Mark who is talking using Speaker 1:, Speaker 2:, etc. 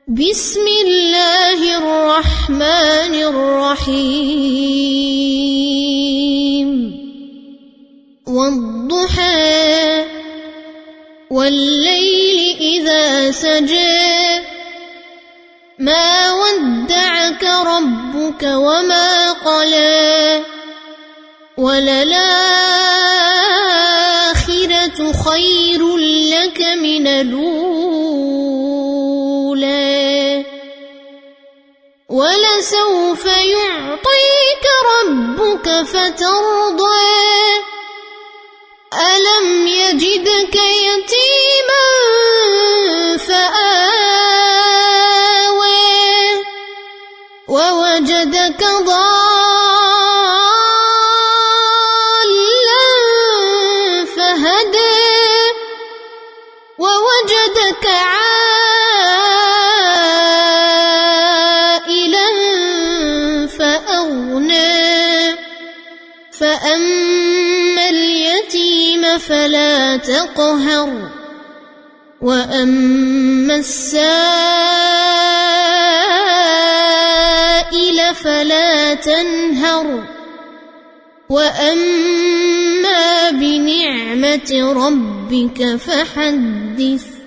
Speaker 1: بسم الله الرحمن الرحيم والضحى والليل إذا سجى ما ودعك ربك وما قلى وللآخرة خير لك من الأولى ولسوف يعطيك ربك فترضى ألم يجدك يتيما فآوى ووجدك ضالا فهدى ووجدك عائلا فأغنى فأما اليتيم فلا تقهر وأما السائل فلا تنهر وأما بنعمة ربك فحدث